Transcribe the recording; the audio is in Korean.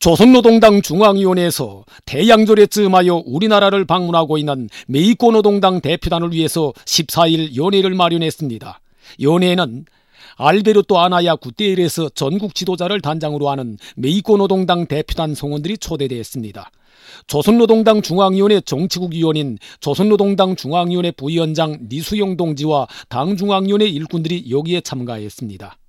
조선노동당 중앙위원회에서 대양절에 즈음하여 우리나라를 방문하고 있는 메이꼬노동당 대표단을 위해서 14일 연회를 마련했습니다. 연회에는 알베르토 아나야 구테레스 전국 지도자를 단장으로 하는 메이꼬노동당 대표단 성원들이 초대되었습니다. 조선노동당 중앙위원회 정치국위원인 조선노동당 중앙위원회 부위원장 니수영 동지와 당 중앙위원회 일꾼들이 여기에 참가했습니다.